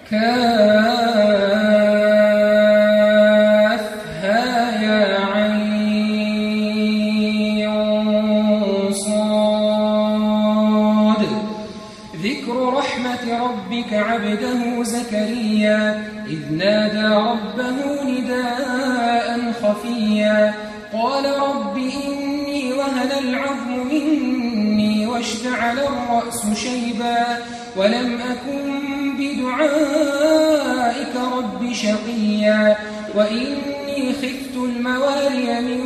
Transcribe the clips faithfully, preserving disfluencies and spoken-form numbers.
كافها يا عين صاد. ذكر رحمة ربك عبده زكريا إذ نادى ربه نداء خفيا قال رب إني وهن العظم مني واشتعل الرأس شيبا ولم أكن بدعائك رب شقيا وإني خفت الموالي من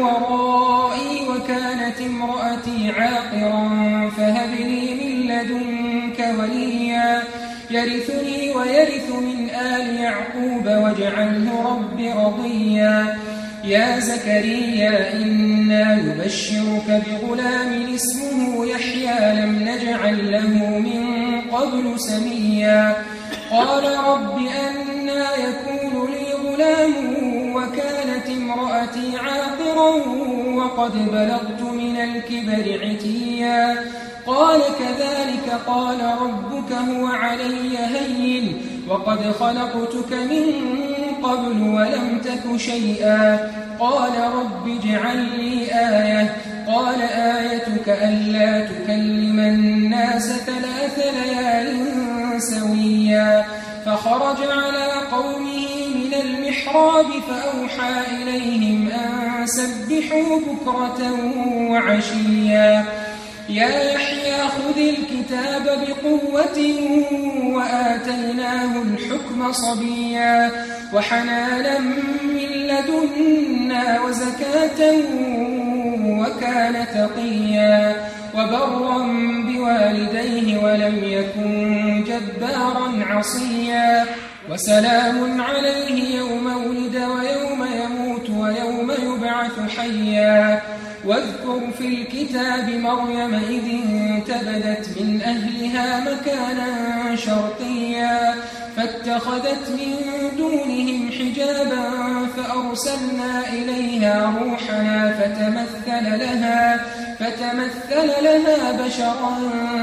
ورائي وكانت امرأتي عاقرا فهب لي من لدنك وليا يرثني ويرث من آل يعقوب واجعله رب رضيا. يا زكريا إنا نبشرك بغلام اسمه يحيى لم نجعل له من قبل سميا قال رب أنى يكون لي غلام وكانت امرأتي عاقرا وقد بلغت من الكبر عتيا قال كذلك قال ربك هو علي هين وقد خلقتك من قبل ولم تك شيئا قال رب اجعل لي آية قال آيتك ألا تكلم الناس ثلاث ليال سويا فخرج على قومه من المحراب فأوحى إليهم أن سبحوا بكرة وعشيا يا يحيى خذ الكتاب بقوة وآتيناه الحكم صبيا وحنانا من لدنا وزكاة وكان تقيا وبرا بوالديه ولم يكن جبارا عصيا وسلام عليه يوم ولد ويوم يموت ويوم يبعث حيا واذكر في الكتاب مريم إذ انتبذت من أهلها مكانا شرقيا فاتخذت من دونهم حجابا فأرسلنا إليها روحنا فتمثل لها, فتمثل لها بشرا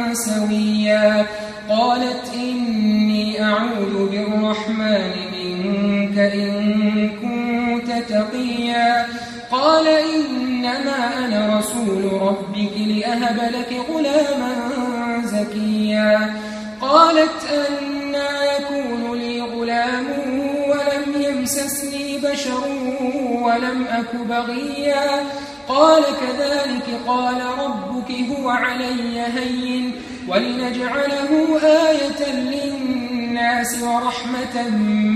سويا قالت إني أعوذ بالرحمن منك إن كنت تقيا قال إنما أنا رسول ربك لأهب لك غلاما زكيا قالت أنى يكون لي غلام ولم يمسسني بشر ولم أك بغيا قال كذلك قال ربك هو علي هين ولنجعله آية للناس ورحمة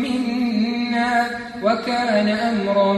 منا وكان أمرا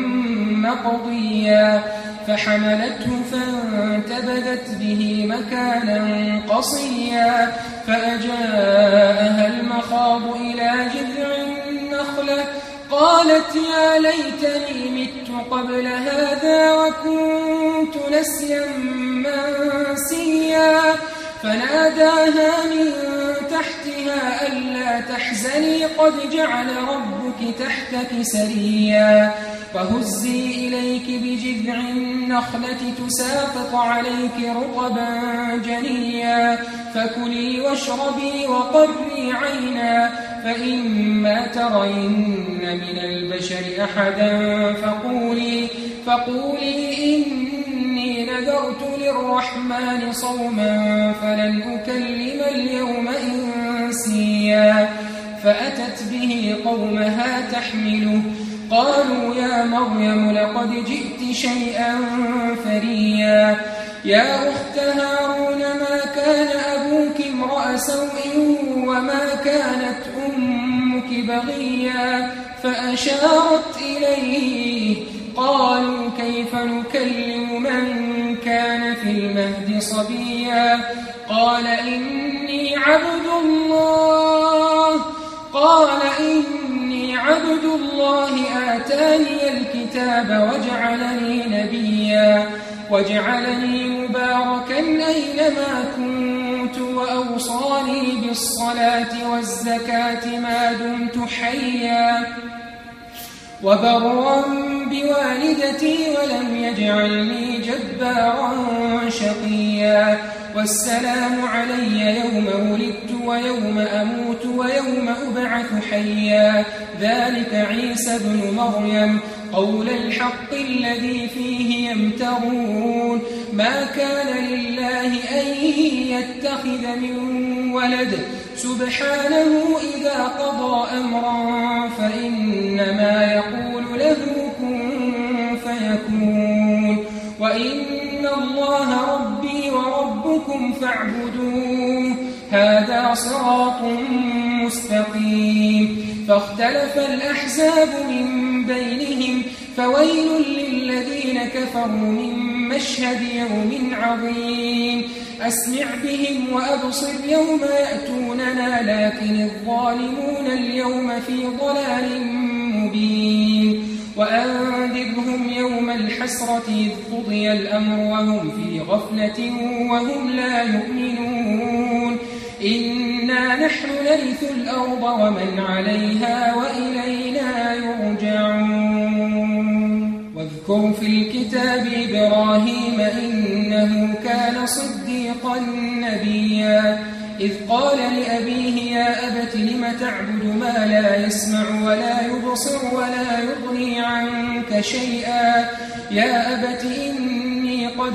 مقضيا فحملته فانتبذت به مكانا قصيا فأجاءها المخاض إلى جذع النخلة قالت يا ليتني مت قبل هذا وكنت نسيا منسيا فناداها من تحتها ألا تحزني قد جعل ربك تحتك سريا فهزي إليك بجذع النخلة تساقط عليك رطبا جنيا فكلي واشربي وقري عينا فإما ترين من البشر أحدا فقولي, فقولي إني نذرت للرحمن صوما فلن أكلم اليوم إنسيا فأتت به قومها تحمله قالوا يا مريم لقد جئت شيئا فريا يا أخت هارون ما كان أبوك امرأ سوء وما كانت أمك بغيا فأشارت إليه قالوا كيف نكلم من كان في المهد صبيا قال إني عبد الله قال إني عبد الله آتاني الكتاب وجعلني نبيا وجعلني مباركا أينما كنت وأوصاني بالصلاة والزكاة ما دمت حيا وبرا بوالدتي ولم يجعلني جبارا شقيا والسلام علي يوم ولدت ويوم أموت ويوم أبعث حيا ذلك عيسى بن مريم قول الحق الذي فيه يمترون ما كان لله أن يتخذ من ولد سبحانه إذا قضى أمرا فإنما يقول له كن فيكون وإن الله ربي وربكم فاعبدوه هذا صراط مستقيم فاختلف الأحزاب من بينهم فويل للذين كفروا من مشهد يوم عظيم أسمع بهم وأبصر يوم يأتوننا لكن الظالمون اليوم في ضلال مبين وأنذرهم يوم الحسرة إذ قضي الأمر وهم في غفلة وهم لا يؤمنون إنا نحن نرث الأرض ومن عليها وإلينا يرجعون واذكر في الكتاب إبراهيم إنه كان صديقا نبيا إذ قال لأبيه يا أبت لم تعبد ما لا يسمع ولا يبصر ولا يغني عنك شيئا يا أبت إني قد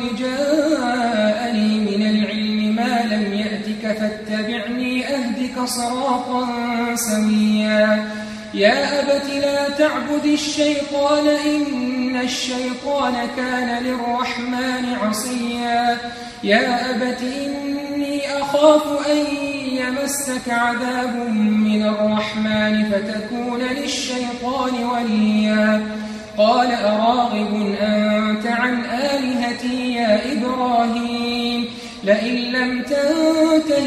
جاءني من العلم ما لم يأتك فاتبعني أهدك صراطا سويا يا أبت لا تعبد الشيطان إن الشيطان كان للرحمن عصيا يا أبت إني أخاف أن يمسك عذاب من الرحمن فتكون للشيطان وليا قال أراغب أنت عن آلهتي يا إبراهيم لئن لم تنته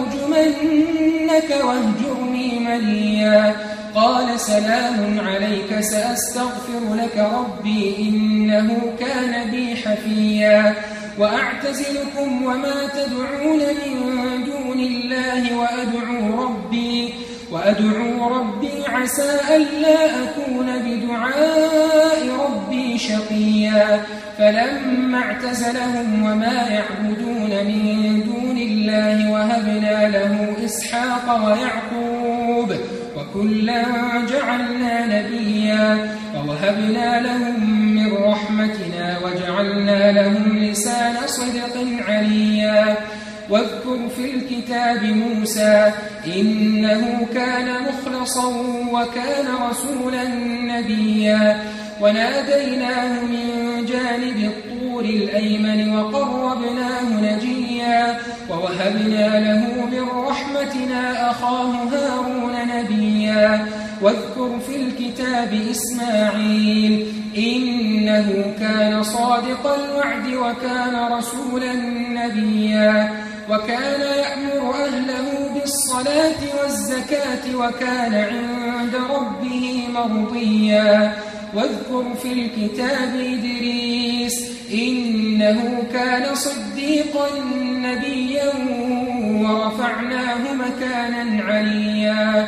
لأرجمنك واهجرني مليا قال سلام عليك سأستغفر لك ربي إنه كان بي حفيا وأعتزلكم وما تدعون من دون الله وأدعو ربي وأدعو ربي عسى ألا أكون بدعاء ربي شقيا فلما اعتزلهم وما يعبدون من دون الله وهبنا له إسحاق ويعقوب وكلا جعلنا نبيا ووهبنا لهم من رحمتنا وجعلنا لهم لسان صدق عليا واذكر في الكتاب موسى إنه كان مخلصا وكان رسولا نبيا وناديناه من جانب الطور الأيمن وقربناه نجيا ووهبنا له من رحمتنا أخاه هارون نبيا واذكر في الكتاب إسماعيل إنه كان صادق الوعد وكان رسولا نبيا وكان يأمر أهله بالصلاة والزكاة وكان عند ربه مرضيا واذكر في الكتاب إدريس إنه كان صديقا نبيا ورفعناه مكانا عليا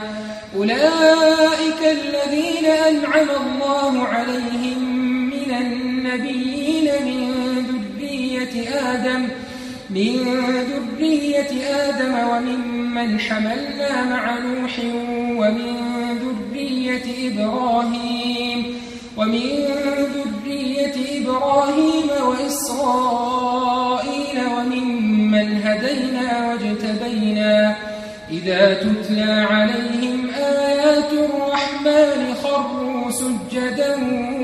أولئك الذين أنعم الله عليهم من النبيين من ذرية آدم من ذرية آدم وممن حملنا مع نوح ومن ذرية إبراهيم ومن ذرية إبراهيم وإسرائيل وممن هدينا واجتبينا إذا تتلى عليهم آيات الرحمن خروا سجدا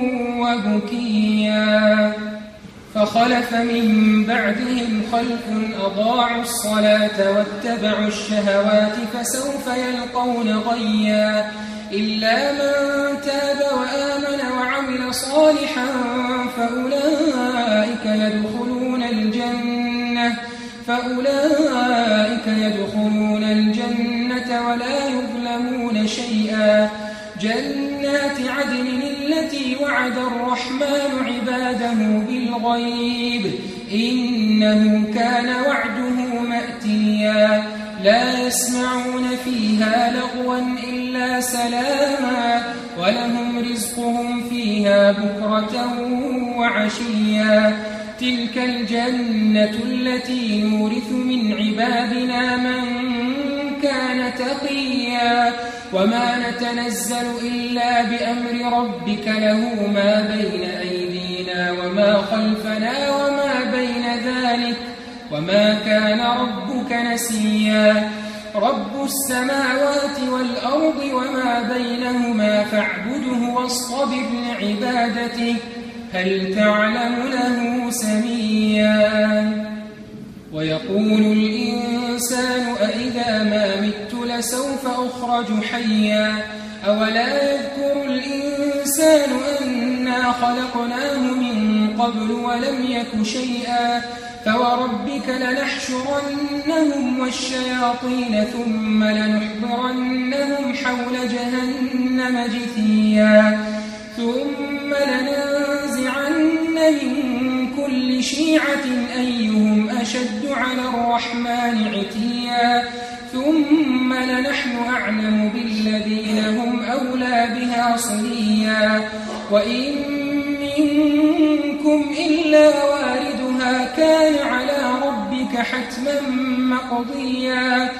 وبكيا فخلف من بعدهم خلف أضاعوا الصلاة واتبعوا الشهوات فسوف يلقون غيا إلا من تاب وآمن وعمل صالحا فأولئك يدخلون الجنة فأولئك يدخلون الجنة ولا يظلمون شيئا جنات عدن التي وعد الرحمن عباده بالغيب إنه كان وعده مأتيا لا يسمعون فيها لغوا إلا سلاما ولهم رزقهم فيها بكرة وعشيا تلك الجنة التي نورث من عبادنا من كان تقيا وما نتنزل إلا بأمر ربك له ما بين أيدينا وما خلفنا وما بين ذلك وما كان ربك نسيا رب السماوات والأرض وما بينهما فاعبده واصطبر لعبادته هل تعلم له سميا ويقول الإنسان أإذا ما مت لسوف أخرج حيا أولا يذكر الإنسان أنا خلقناه من قبل ولم يك شيئا فوربك لنحشرنهم والشياطين ثم لنحضرنهم حول جهنم جثيا ثم لننزعن من كل شيعة أيهم أشد على الرحمن عتيا ثم لنحن أعلم بالذين هم أولى بها صليا وإن منكم إلا واردها كان على ربك حتما مقضيا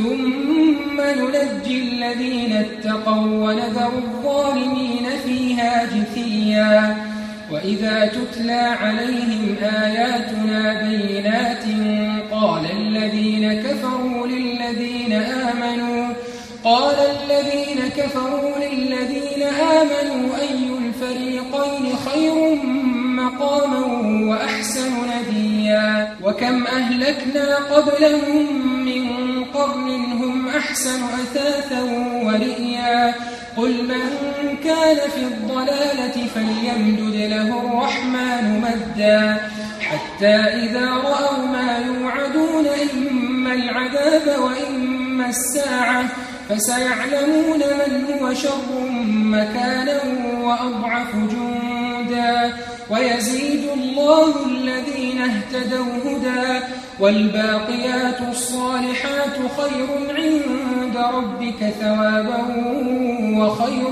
ثم ننجي الذين اتقوا ونذر الظالمين فيها جثيا وإذا تتلى عليهم آياتنا بينات قال الذين كفروا للذين آمنوا قال الذين كفروا للذين آمنوا أي الفريقين خير مقاما وأحسن نديا وكم أهلكنا قبلهم من قرن هم أحسن أثاثا ورئيا قل من كان في الضلالة فليمدد له الرحمن مدا حتى إذا رأوا ما يوعدون إما العذاب وإما الساعة فسيعلمون من هو شر مكانا وأضعف جندا ويزيد الله الذين اهتدوا هدى والباقيات الصالحات خير عند ربك ثوابا وخير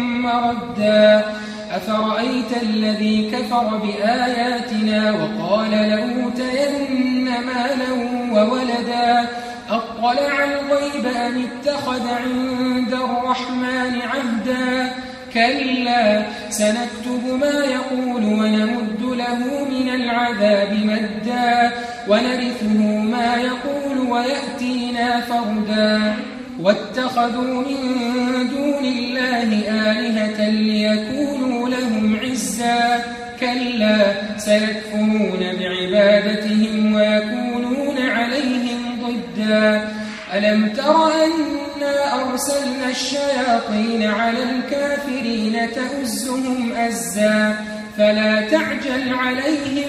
مردا أفرأيت الذي كفر بآياتنا وقال لأوتين مالا وولدا أطلع الغيب أم اتخذ عند الرحمن عهدا كلا سنكتب ما يقول ونمد له من العذاب مدا ونرثه ما يقول ويأتينا فردا واتخذوا من دون الله آلهة ليكونوا لهم عزا كلا سيكفرون بعبادتهم ويكونون عليهم ضدا ألم تر أنا أرسلنا الشياطين على الكافرين تؤزهم أزا فلا تعجل عليهم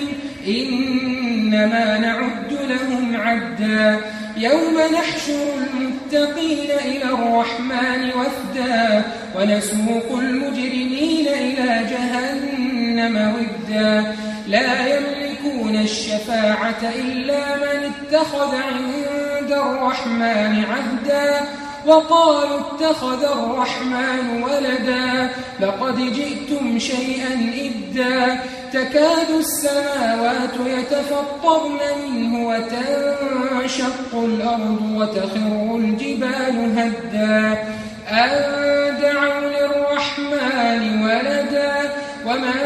إنما نعد لهم عدا يوم نحشر المتقين إلى الرحمن وفدا ونسوق المجرمين إلى جهنم ودا لا يملكون الشفاعة إلا من اتخذ عند الرحمن عهدا وقالوا اتخذ الرحمن ولدا لقد جئتم شيئا إدا تكاد السماوات يتفطرن منه وتنشق الأرض وتخر الجبال هدا أن دعوا للرحمن ولدا وما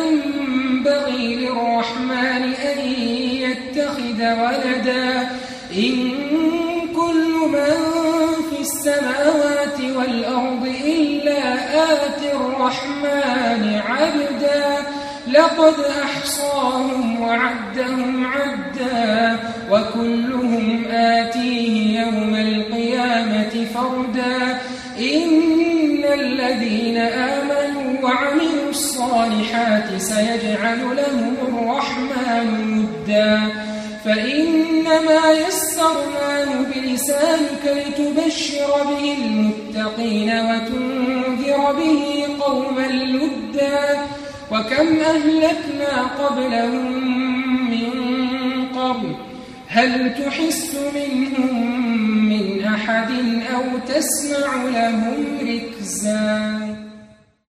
ينبغي للرحمن أن يتخذ ولدا إن كل من في السماوات والأرض إلا آتي الرحمن عبدا لقد أحصاهم وعدهم عدا وكلهم آتيه يوم القيامة فردا إن الذين آمنوا وعملوا الصالحات سيجعل لهم الرحمن مدا فإنما يسرناه بلسانك لتبشر به المتقين وتنذر به قوما لدا وكم أهلكنا قبلهم من قرن هل تحس منهم أحد أو تسمع لهم ركزا